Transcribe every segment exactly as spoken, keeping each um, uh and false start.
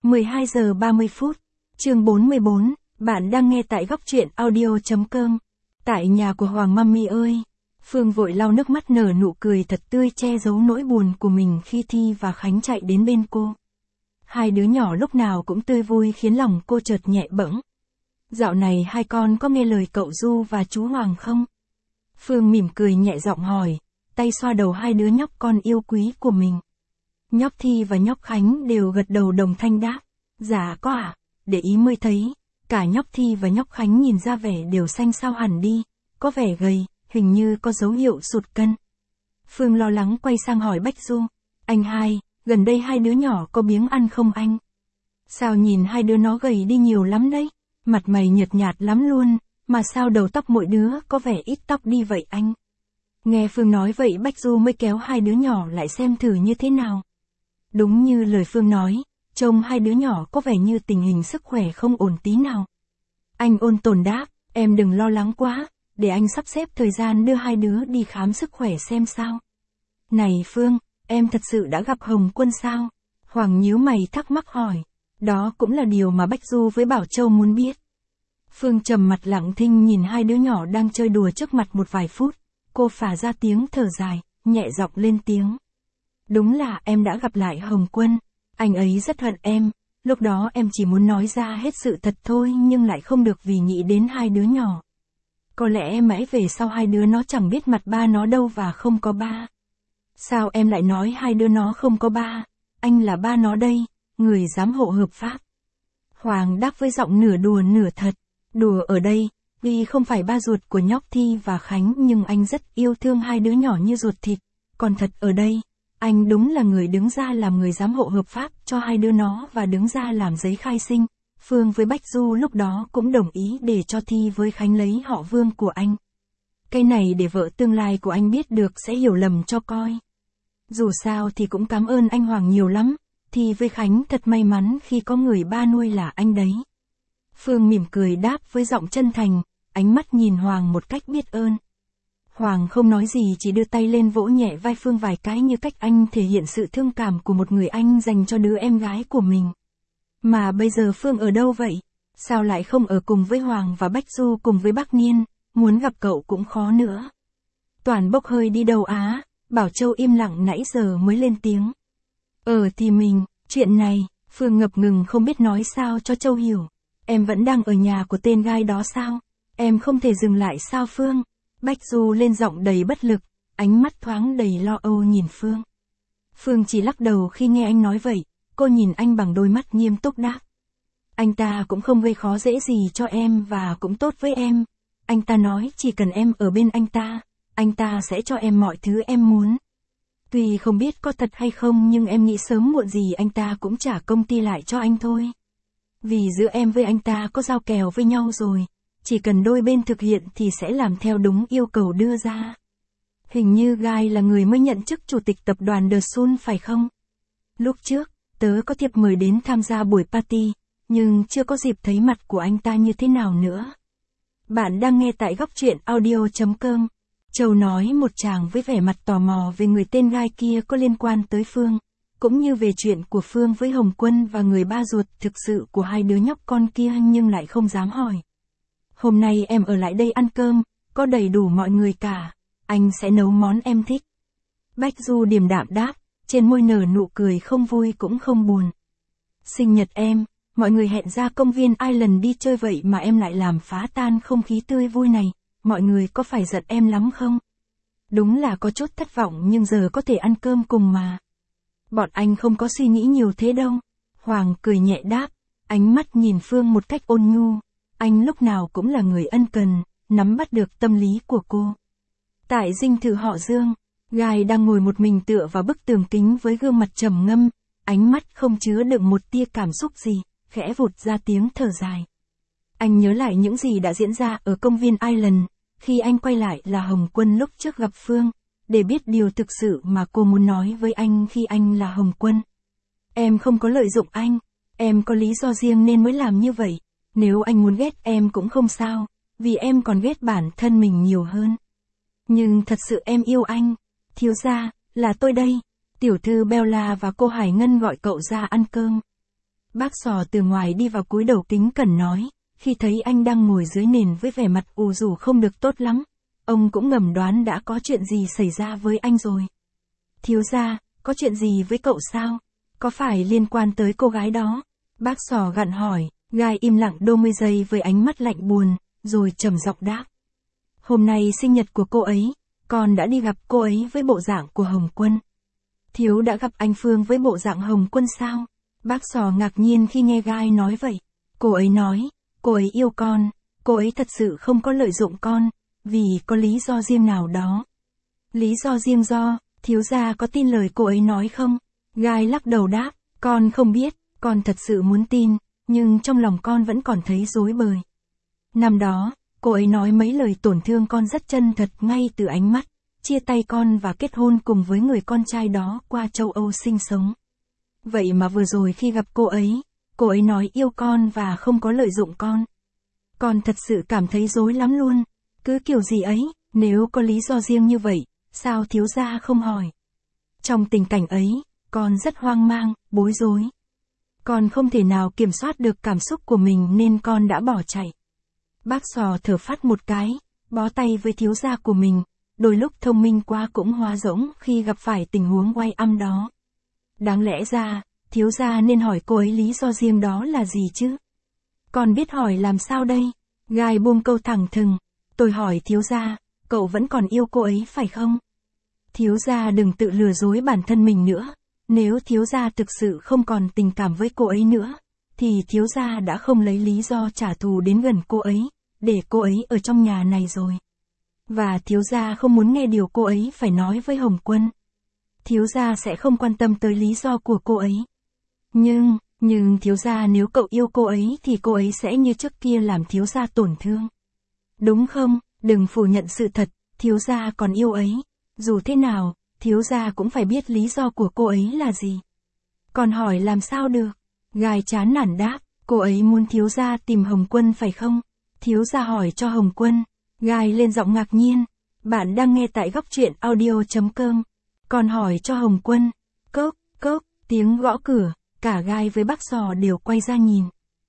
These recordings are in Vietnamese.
mười hai giờ ba mươi phút, chương bốn mươi bốn, bạn đang nghe tại góc truyện audio.com. Tại nhà của Hoàng Mami ơi! Phương vội lau nước mắt nở nụ cười thật tươi che giấu nỗi buồn của mình khi Thi và Khánh chạy đến bên cô. Hai đứa nhỏ lúc nào cũng tươi vui khiến lòng cô chợt nhẹ bẫng. Dạo này hai con có nghe lời cậu Du và chú Hoàng không? Phương mỉm cười nhẹ giọng hỏi, tay xoa đầu hai đứa nhóc con yêu quý của mình. Nhóc Thi và nhóc Khánh đều gật đầu đồng thanh đáp. Dạ có ạ, à, để ý mới thấy, cả nhóc Thi và nhóc Khánh nhìn ra vẻ đều xanh xao hẳn đi, có vẻ gầy, hình như có dấu hiệu sụt cân. Phương lo lắng quay sang hỏi Bách Du, anh hai, gần đây hai đứa nhỏ có biếng ăn không anh? Sao nhìn hai đứa nó gầy đi nhiều lắm đấy, mặt mày nhợt nhạt lắm luôn, mà sao đầu tóc mỗi đứa có vẻ ít tóc đi vậy anh? Nghe Phương nói vậy Bách Du mới kéo hai đứa nhỏ lại xem thử như thế nào. Đúng như lời Phương nói, trông hai đứa nhỏ có vẻ như tình hình sức khỏe không ổn tí nào. Anh ôn tồn đáp, em đừng lo lắng quá, để anh sắp xếp thời gian đưa hai đứa đi khám sức khỏe xem sao. Này Phương, em thật sự đã gặp Hồng Quân sao? Hoàng nhíu mày thắc mắc hỏi. Đó cũng là điều mà Bách Du với Bảo Châu muốn biết. Phương trầm mặt lặng thinh nhìn hai đứa nhỏ đang chơi đùa trước mặt một vài phút. Cô phả ra tiếng thở dài, nhẹ giọng lên tiếng. Đúng là em đã gặp lại Hồng Quân. Anh ấy rất hận em. Lúc đó em chỉ muốn nói ra hết sự thật thôi nhưng lại không được vì nghĩ đến hai đứa nhỏ. Có lẽ mãi về sau hai đứa nó chẳng biết mặt ba nó đâu và không có ba. Sao em lại nói hai đứa nó không có ba? Anh là ba nó đây, người giám hộ hợp pháp. Hoàng đáp với giọng nửa đùa nửa thật. Đùa ở đây, vì không phải ba ruột của nhóc Thi và Khánh nhưng anh rất yêu thương hai đứa nhỏ như ruột thịt. Còn thật ở đây, anh đúng là người đứng ra làm người giám hộ hợp pháp cho hai đứa nó và đứng ra làm giấy khai sinh. Phương với Bách Du lúc đó cũng đồng ý để cho Thi với Khánh lấy họ Vương của anh. Cái này để vợ tương lai của anh biết được sẽ hiểu lầm cho coi. Dù sao thì cũng cảm ơn anh Hoàng nhiều lắm, Thi với Khánh thật may mắn khi có người ba nuôi là anh đấy. Phương mỉm cười đáp với giọng chân thành, ánh mắt nhìn Hoàng một cách biết ơn. Hoàng không nói gì chỉ đưa tay lên vỗ nhẹ vai Phương vài cái như cách anh thể hiện sự thương cảm của một người anh dành cho đứa em gái của mình. Mà bây giờ Phương ở đâu vậy? Sao lại không ở cùng với Hoàng và Bách Du cùng với bác Niên, muốn gặp cậu cũng khó nữa. Toàn bốc hơi đi đâu á? Bảo Châu im lặng nãy giờ mới lên tiếng. Ờ thì mình, chuyện này, Phương ngập ngừng không biết nói sao cho Châu hiểu. Em vẫn đang ở nhà của tên gai đó sao? Em không thể dừng lại sao Phương? Bách Du lên giọng đầy bất lực, ánh mắt thoáng đầy lo âu nhìn Phương. Phương chỉ lắc đầu khi nghe anh nói vậy, cô nhìn anh bằng đôi mắt nghiêm túc đáp. Anh ta cũng không gây khó dễ gì cho em và cũng tốt với em. Anh ta nói chỉ cần em ở bên anh ta, anh ta sẽ cho em mọi thứ em muốn. Tuy không biết có thật hay không nhưng em nghĩ sớm muộn gì anh ta cũng trả công ty lại cho anh thôi. Vì giữa em với anh ta có giao kèo với nhau rồi, chỉ cần đôi bên thực hiện thì sẽ làm theo đúng yêu cầu đưa ra. Hình như Gai là người mới nhận chức chủ tịch tập đoàn The Sun phải không? Lúc trước, tớ có thiệp mời đến tham gia buổi party, nhưng chưa có dịp thấy mặt của anh ta như thế nào nữa. Bạn đang nghe tại góc truyện audio.com. Châu nói một tràng với vẻ mặt tò mò về người tên Gai kia có liên quan tới Phương, cũng như về chuyện của Phương với Hồng Quân và người ba ruột thực sự của hai đứa nhóc con kia nhưng lại không dám hỏi. Hôm nay em ở lại đây ăn cơm, có đầy đủ mọi người cả, anh sẽ nấu món em thích. Bách Du điềm đạm đáp, trên môi nở nụ cười không vui cũng không buồn. Sinh nhật em, mọi người hẹn ra công viên Island đi chơi vậy mà em lại làm phá tan không khí tươi vui này, mọi người có phải giận em lắm không? Đúng là có chút thất vọng nhưng giờ có thể ăn cơm cùng mà. Bọn anh không có suy nghĩ nhiều thế đâu. Hoàng cười nhẹ đáp, ánh mắt nhìn Phương một cách ôn nhu. Anh lúc nào cũng là người ân cần, nắm bắt được tâm lý của cô. Tại dinh thự họ Dương, Gai đang ngồi một mình tựa vào bức tường kính với gương mặt trầm ngâm, ánh mắt không chứa đựng một tia cảm xúc gì, khẽ vụt ra tiếng thở dài. Anh nhớ lại những gì đã diễn ra ở công viên Island, khi anh quay lại là Hồng Quân lúc trước gặp Phương, để biết điều thực sự mà cô muốn nói với anh khi anh là Hồng Quân. Em không có lợi dụng anh, em có lý do riêng nên mới làm như vậy. Nếu anh muốn ghét em cũng không sao, vì em còn ghét bản thân mình nhiều hơn. Nhưng thật sự em yêu anh. Thiếu gia, là tôi đây. Tiểu thư Bella và cô Hải Ngân gọi cậu ra ăn cơm. Bác Sò từ ngoài đi vào cúi đầu kính cẩn nói, khi thấy anh đang ngồi dưới nền với vẻ mặt ù rù không được tốt lắm, ông cũng ngầm đoán đã có chuyện gì xảy ra với anh rồi. Thiếu gia, có chuyện gì với cậu sao? Có phải liên quan tới cô gái đó? Bác Sò gặn hỏi, Gai im lặng đôi mươi giây với ánh mắt lạnh buồn, rồi trầm giọng đáp. Hôm nay sinh nhật của cô ấy, con đã đi gặp cô ấy với bộ dạng của Hồng Quân. Thiếu đã gặp anh Phương với bộ dạng Hồng Quân sao? Bác Sò ngạc nhiên khi nghe Gai nói vậy. Cô ấy nói, cô ấy yêu con, cô ấy thật sự không có lợi dụng con, vì có lý do riêng nào đó. Lý do riêng do, thiếu gia có tin lời cô ấy nói không? Gai lắc đầu đáp, con không biết, con thật sự muốn tin, nhưng trong lòng con vẫn còn thấy rối bời. Năm đó, cô ấy nói mấy lời tổn thương con rất chân thật ngay từ ánh mắt, chia tay con và kết hôn cùng với người con trai đó qua châu Âu sinh sống. Vậy mà vừa rồi khi gặp cô ấy, cô ấy nói yêu con và không có lợi dụng con. Con thật sự cảm thấy rối lắm luôn, cứ kiểu gì ấy, nếu có lý do riêng như vậy, sao thiếu gia không hỏi? Trong tình cảnh ấy, con rất hoang mang, bối rối. Con không thể nào kiểm soát được cảm xúc của mình nên con đã bỏ chạy. Bác Sò thở phắt một cái, bó tay với thiếu gia của mình, đôi lúc thông minh quá cũng hóa rỗng khi gặp phải tình huống oai âm đó. Đáng lẽ ra, thiếu gia nên hỏi cô ấy lý do riêng đó là gì chứ? Con biết hỏi làm sao đây? Gai buông câu thẳng thừng, tôi hỏi thiếu gia, cậu vẫn còn yêu cô ấy phải không? Thiếu gia đừng tự lừa dối bản thân mình nữa, nếu thiếu gia thực sự không còn tình cảm với cô ấy nữa, thì thiếu gia đã không lấy lý do trả thù đến gần cô ấy, để cô ấy ở trong nhà này rồi. Và thiếu gia không muốn nghe điều cô ấy phải nói với Hồng Quân. Thiếu gia sẽ không quan tâm tới lý do của cô ấy. Nhưng, nhưng thiếu gia nếu cậu yêu cô ấy thì cô ấy sẽ như trước kia làm thiếu gia tổn thương. Đúng không? Đừng phủ nhận sự thật, thiếu gia còn yêu ấy. Dù thế nào, thiếu gia cũng phải biết lý do của cô ấy là gì. Còn hỏi làm sao được? Gai chán nản đáp, cô ấy muốn thiếu gia tìm Hồng Quân phải không? Thiếu gia hỏi cho Hồng Quân. Gai lên giọng ngạc nhiên. Bạn đang nghe tại góc truyện audio chấm com. Còn hỏi cho Hồng Quân. Cốc, cốc, tiếng gõ cửa, cả Gai với bác Sò đều quay ra nhìn.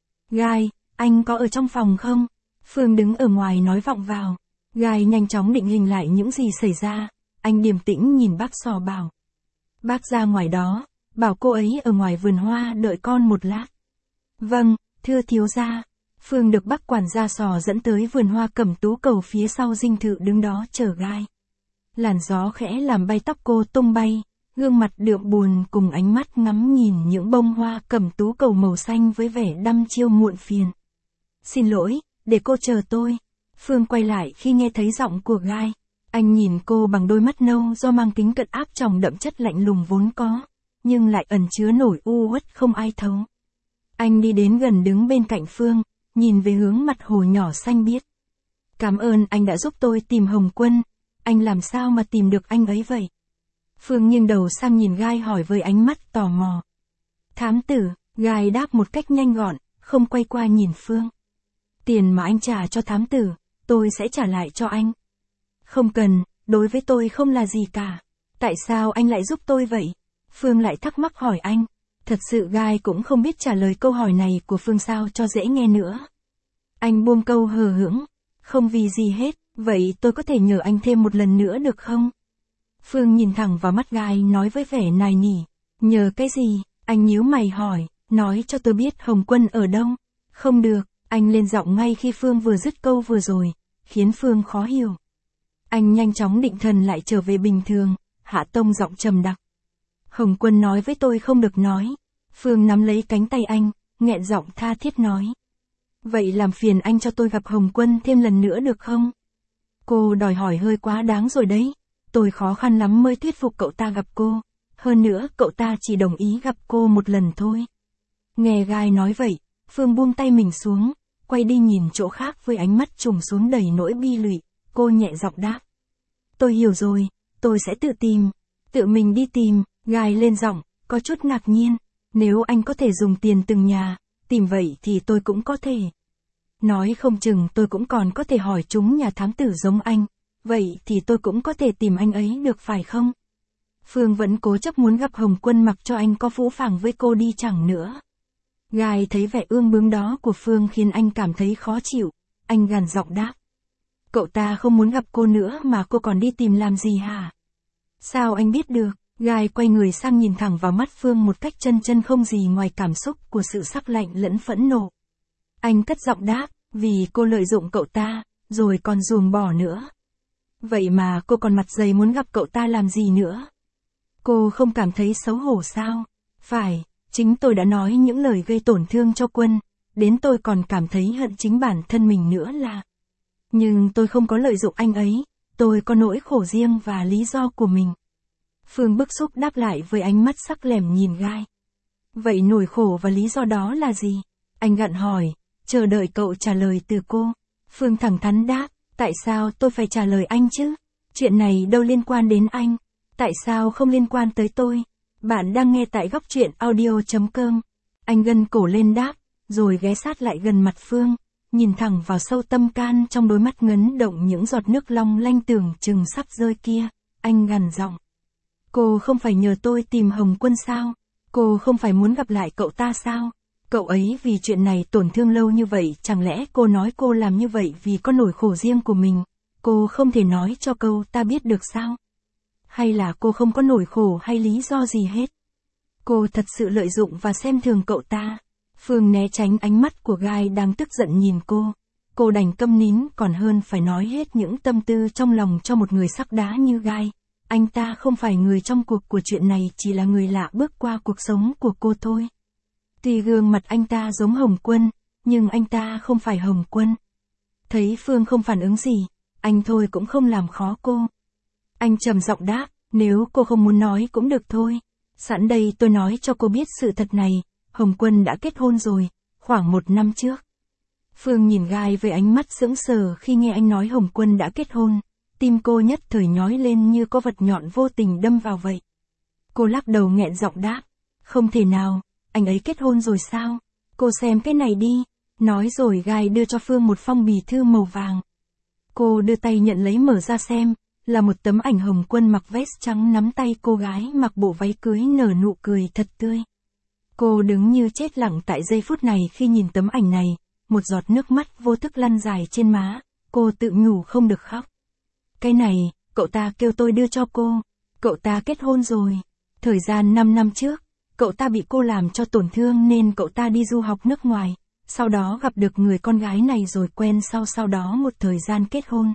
Gai, anh có ở trong phòng không? Phương đứng ở ngoài nói vọng vào. Gai nhanh chóng định hình lại những gì xảy ra. Anh điềm tĩnh nhìn bác Sò bảo. Bác ra ngoài đó, bảo cô ấy ở ngoài vườn hoa đợi con một lát. Vâng, thưa thiếu gia. Phương được bác quản gia Sò dẫn tới vườn hoa cẩm tú cầu phía sau dinh thự đứng đó chờ Gai. Làn gió khẽ làm bay tóc cô tung bay, gương mặt đượm buồn cùng ánh mắt ngắm nhìn những bông hoa cẩm tú cầu màu xanh với vẻ đăm chiêu muộn phiền. Xin lỗi, để cô chờ tôi. Phương quay lại khi nghe thấy giọng của Gai. Anh nhìn cô bằng đôi mắt nâu do mang kính cận áp tròng đậm chất lạnh lùng vốn có, nhưng lại ẩn chứa nổi u uất không ai thấu. Anh đi đến gần đứng bên cạnh Phương, nhìn về hướng mặt hồ nhỏ xanh biếc. Cảm ơn anh đã giúp tôi tìm Hồng Quân, anh làm sao mà tìm được anh ấy vậy? Phương nghiêng đầu sang nhìn Gai hỏi với ánh mắt tò mò. Thám tử, Gai đáp một cách nhanh gọn, không quay qua nhìn Phương. Tiền mà anh trả cho thám tử, tôi sẽ trả lại cho anh. Không cần, đối với tôi không là gì cả. Tại sao anh lại giúp tôi vậy? Phương lại thắc mắc hỏi anh. Thật sự Gai cũng không biết trả lời câu hỏi này của Phương sao cho dễ nghe nữa. Anh buông câu hờ hững. Không vì gì hết, vậy tôi có thể nhờ anh thêm một lần nữa được không? Phương nhìn thẳng vào mắt Gai nói với vẻ nài nỉ. Nhờ cái gì? Anh nhíu mày hỏi. Nói cho tôi biết Hồng Quân ở đâu? Không được, anh lên giọng ngay khi Phương vừa dứt câu vừa rồi, khiến Phương khó hiểu. Anh nhanh chóng định thần lại trở về bình thường, hạ tông giọng trầm đặc. Hồng Quân nói với tôi không được nói. Phương nắm lấy cánh tay anh, nghẹn giọng tha thiết nói. Vậy làm phiền anh cho tôi gặp Hồng Quân thêm lần nữa được không? Cô đòi hỏi hơi quá đáng rồi đấy. Tôi khó khăn lắm mới thuyết phục cậu ta gặp cô. Hơn nữa cậu ta chỉ đồng ý gặp cô một lần thôi. Nghe Gai nói vậy, Phương buông tay mình xuống, quay đi nhìn chỗ khác với ánh mắt trùng xuống đầy nỗi bi lụy. Cô nhẹ giọng đáp. Tôi hiểu rồi, tôi sẽ tự tìm. Tự mình đi tìm. Gai lên giọng, có chút ngạc nhiên. Nếu anh có thể dùng tiền từng nhà, tìm vậy thì tôi cũng có thể. Nói không chừng tôi cũng còn có thể hỏi chúng nhà thám tử giống anh. Vậy thì tôi cũng có thể tìm anh ấy được phải không? Phương vẫn cố chấp muốn gặp Hồng Quân mặc cho anh có phũ phàng với cô đi chẳng nữa. Gai thấy vẻ ương bướng đó của Phương khiến anh cảm thấy khó chịu, anh gằn giọng đáp. Cậu ta không muốn gặp cô nữa mà cô còn đi tìm làm gì hả? Sao anh biết được? Gai quay người sang nhìn thẳng vào mắt Phương một cách chân chân không gì ngoài cảm xúc của sự sắc lạnh lẫn phẫn nộ. Anh cất giọng đáp, vì cô lợi dụng cậu ta, rồi còn ruồng bỏ nữa. Vậy mà cô còn mặt dày muốn gặp cậu ta làm gì nữa? Cô không cảm thấy xấu hổ sao? Phải, chính tôi đã nói những lời gây tổn thương cho Quân, đến tôi còn cảm thấy hận chính bản thân mình nữa là. Nhưng tôi không có lợi dụng anh ấy, tôi có nỗi khổ riêng và lý do của mình. Phương bức xúc đáp lại với ánh mắt sắc lẻm nhìn Gai. Vậy nỗi khổ và lý do đó là gì? Anh gặng hỏi, chờ đợi cậu trả lời từ cô. Phương thẳng thắn đáp, tại sao tôi phải trả lời anh chứ? Chuyện này đâu liên quan đến anh. Tại sao không liên quan tới tôi? Bạn đang nghe tại góc truyện audio chấm com. Anh gân cổ lên đáp, rồi ghé sát lại gần mặt Phương, nhìn thẳng vào sâu tâm can trong đôi mắt ngấn động những giọt nước long lanh tưởng chừng sắp rơi kia. Anh gằn giọng. Cô không phải nhờ tôi tìm Hồng Quân sao? Cô không phải muốn gặp lại cậu ta sao? Cậu ấy vì chuyện này tổn thương lâu như vậy, chẳng lẽ cô nói cô làm như vậy vì có nỗi khổ riêng của mình? Cô không thể nói cho cậu ta biết được sao? Hay là cô không có nỗi khổ hay lý do gì hết? Cô thật sự lợi dụng và xem thường cậu ta. Phương né tránh ánh mắt của Gai đang tức giận nhìn cô. Cô đành câm nín còn hơn phải nói hết những tâm tư trong lòng cho một người sắc đá như Gai. Anh ta không phải người trong cuộc của chuyện này, chỉ là người lạ bước qua cuộc sống của cô thôi. Tuy gương mặt anh ta giống Hồng Quân, nhưng anh ta không phải Hồng Quân. Thấy Phương không phản ứng gì, anh thôi cũng không làm khó cô. Anh trầm giọng đáp, nếu cô không muốn nói cũng được thôi. Sẵn đây tôi nói cho cô biết sự thật này, Hồng Quân đã kết hôn rồi, khoảng một năm trước. Phương nhìn Gai với ánh mắt sững sờ khi nghe anh nói Hồng Quân đã kết hôn. Tim cô nhất thời nhói lên như có vật nhọn vô tình đâm vào vậy. Cô lắc đầu nghẹn giọng đáp, không thể nào, anh ấy kết hôn rồi sao? Cô xem cái này đi. Nói rồi Gai đưa cho Phương một phong bì thư màu vàng. Cô đưa tay nhận lấy mở ra xem, là một tấm ảnh Hồng Quân mặc vest trắng nắm tay cô gái mặc bộ váy cưới nở nụ cười thật tươi. Cô đứng như chết lặng tại giây phút này khi nhìn tấm ảnh này, một giọt nước mắt vô thức lăn dài trên má, cô tự nhủ không được khóc. Cái này, cậu ta kêu tôi đưa cho cô, cậu ta kết hôn rồi. Thời gian năm năm trước, cậu ta bị cô làm cho tổn thương nên cậu ta đi du học nước ngoài, sau đó gặp được người con gái này rồi quen sau sau đó một thời gian kết hôn.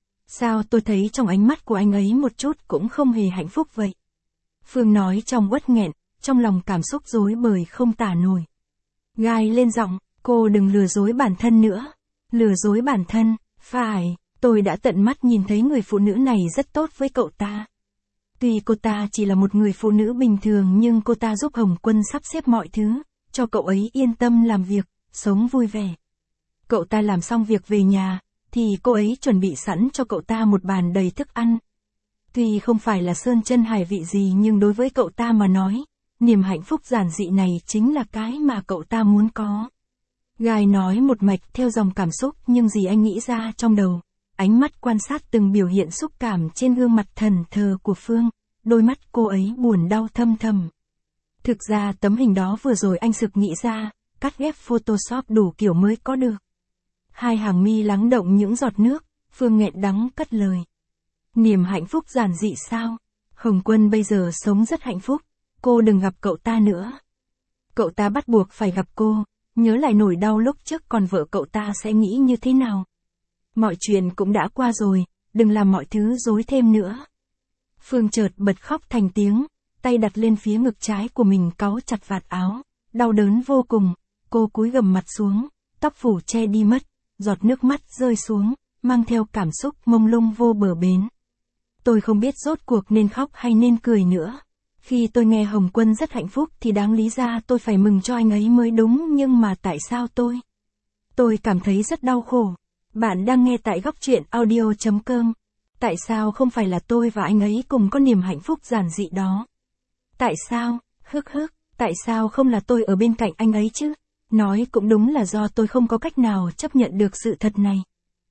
Sao tôi thấy trong ánh mắt của anh ấy một chút cũng không hề hạnh phúc vậy? Phương nói trong uất nghẹn, trong lòng cảm xúc rối bời không tả nổi. Gai lên giọng, cô đừng lừa dối bản thân nữa. Lừa dối bản thân, phải, tôi đã tận mắt nhìn thấy người phụ nữ này rất tốt với cậu ta. Tuy cô ta chỉ là một người phụ nữ bình thường nhưng cô ta giúp Hồng Quân sắp xếp mọi thứ, cho cậu ấy yên tâm làm việc, sống vui vẻ. Cậu ta làm xong việc về nhà, thì cô ấy chuẩn bị sẵn cho cậu ta một bàn đầy thức ăn. Tuy không phải là sơn chân hải vị gì nhưng đối với cậu ta mà nói, niềm hạnh phúc giản dị này chính là cái mà cậu ta muốn có. Gai nói một mạch theo dòng cảm xúc nhưng gì anh nghĩ ra trong đầu. Ánh mắt quan sát từng biểu hiện xúc cảm trên gương mặt thần thờ của Phương, đôi mắt cô ấy buồn đau thâm thầm. Thực ra tấm hình đó vừa rồi anh sực nghĩ ra, cắt ghép Photoshop đủ kiểu mới có được. Hai hàng mi lắng động những giọt nước, Phương nghẹn đắng cất lời. Niềm hạnh phúc giản dị sao? Hồng Quân bây giờ sống rất hạnh phúc, cô đừng gặp cậu ta nữa. Cậu ta bắt buộc phải gặp cô, nhớ lại nỗi đau lúc trước còn vợ cậu ta sẽ nghĩ như thế nào. Mọi chuyện cũng đã qua rồi, đừng làm mọi thứ rối thêm nữa. Phương chợt bật khóc thành tiếng, tay đặt lên phía ngực trái của mình cáu chặt vạt áo, đau đớn vô cùng, cô cúi gằm mặt xuống, tóc phủ che đi mất, giọt nước mắt rơi xuống, mang theo cảm xúc mông lung vô bờ bến. Tôi không biết rốt cuộc nên khóc hay nên cười nữa. Khi tôi nghe Hồng Quân rất hạnh phúc thì đáng lý ra tôi phải mừng cho anh ấy mới đúng, nhưng mà tại sao tôi? Tôi cảm thấy rất đau khổ. Bạn đang nghe tại góc truyện audio chấm com. Tại sao không phải là tôi và anh ấy cùng có niềm hạnh phúc giản dị đó? Tại sao, hức hức, tại sao không là tôi ở bên cạnh anh ấy chứ? Nói cũng đúng là do tôi không có cách nào chấp nhận được sự thật này.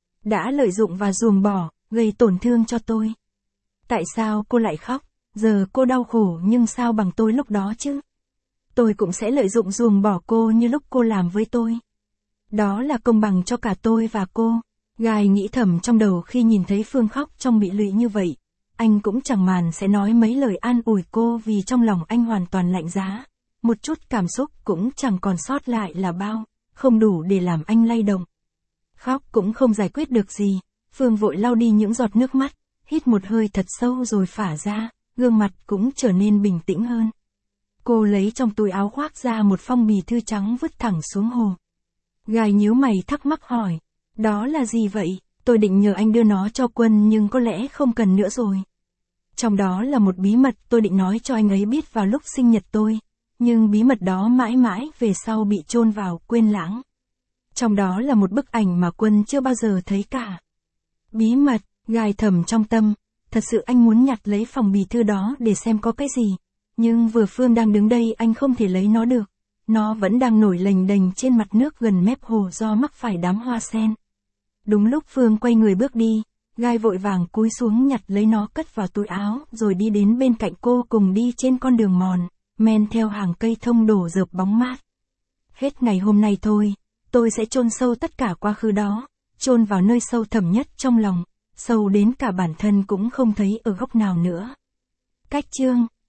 Đã lợi dụng và ruồng bỏ, gây tổn thương cho tôi. Tại sao cô lại khóc? Giờ cô đau khổ nhưng sao bằng tôi lúc đó chứ? tôi cũng sẽ lợi dụng ruồng bỏ cô như lúc cô làm với tôi. Đó là công bằng cho cả tôi và cô. Gai nghĩ thầm trong đầu khi nhìn thấy Phương khóc trong bị lụy như vậy. Anh cũng chẳng màn sẽ nói mấy lời an ủi cô vì trong lòng anh hoàn toàn lạnh giá. Một chút cảm xúc cũng chẳng còn sót lại là bao, không đủ để làm anh lay động. Khóc cũng không giải quyết được gì, Phương vội lau đi những giọt nước mắt, hít một hơi thật sâu rồi phả ra, gương mặt cũng trở nên bình tĩnh hơn. Cô lấy trong túi áo khoác ra một phong bì thư trắng vứt thẳng xuống hồ. Gai nhíu mày thắc mắc hỏi, đó là gì vậy? Tôi định nhờ anh đưa nó cho Quân nhưng có lẽ không cần nữa rồi. Trong đó là một bí mật tôi định nói cho anh ấy biết vào lúc sinh nhật tôi, nhưng bí mật đó mãi mãi về sau bị chôn vào, quên lãng. Trong đó là một bức ảnh mà Quân chưa bao giờ thấy cả. Bí mật, Gai thầm trong tâm, thật sự anh muốn nhặt lấy phòng bì thư đó để xem có cái gì, nhưng vừa Phương đang đứng đây anh không thể lấy nó được. Nó vẫn đang nổi lềnh đềnh trên mặt nước gần mép hồ do mắc phải đám hoa sen. Đúng lúc Phương quay người bước đi, Gai vội vàng cúi xuống nhặt lấy nó cất vào túi áo rồi đi đến bên cạnh cô cùng đi trên con đường mòn, men theo hàng cây thông đổ rợp bóng mát. Hết ngày hôm nay thôi, tôi sẽ chôn sâu tất cả quá khứ đó, chôn vào nơi sâu thẳm nhất trong lòng, sâu đến cả bản thân cũng không thấy ở góc nào nữa. Cách chương